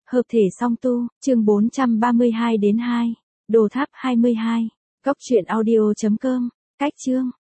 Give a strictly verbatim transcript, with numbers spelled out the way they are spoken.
Hợp thể song tu, chương bốn trăm ba mươi hai đến hai. Đồ tháp hai mươi hai. Cốc truyện audio chấm com. Cách chương.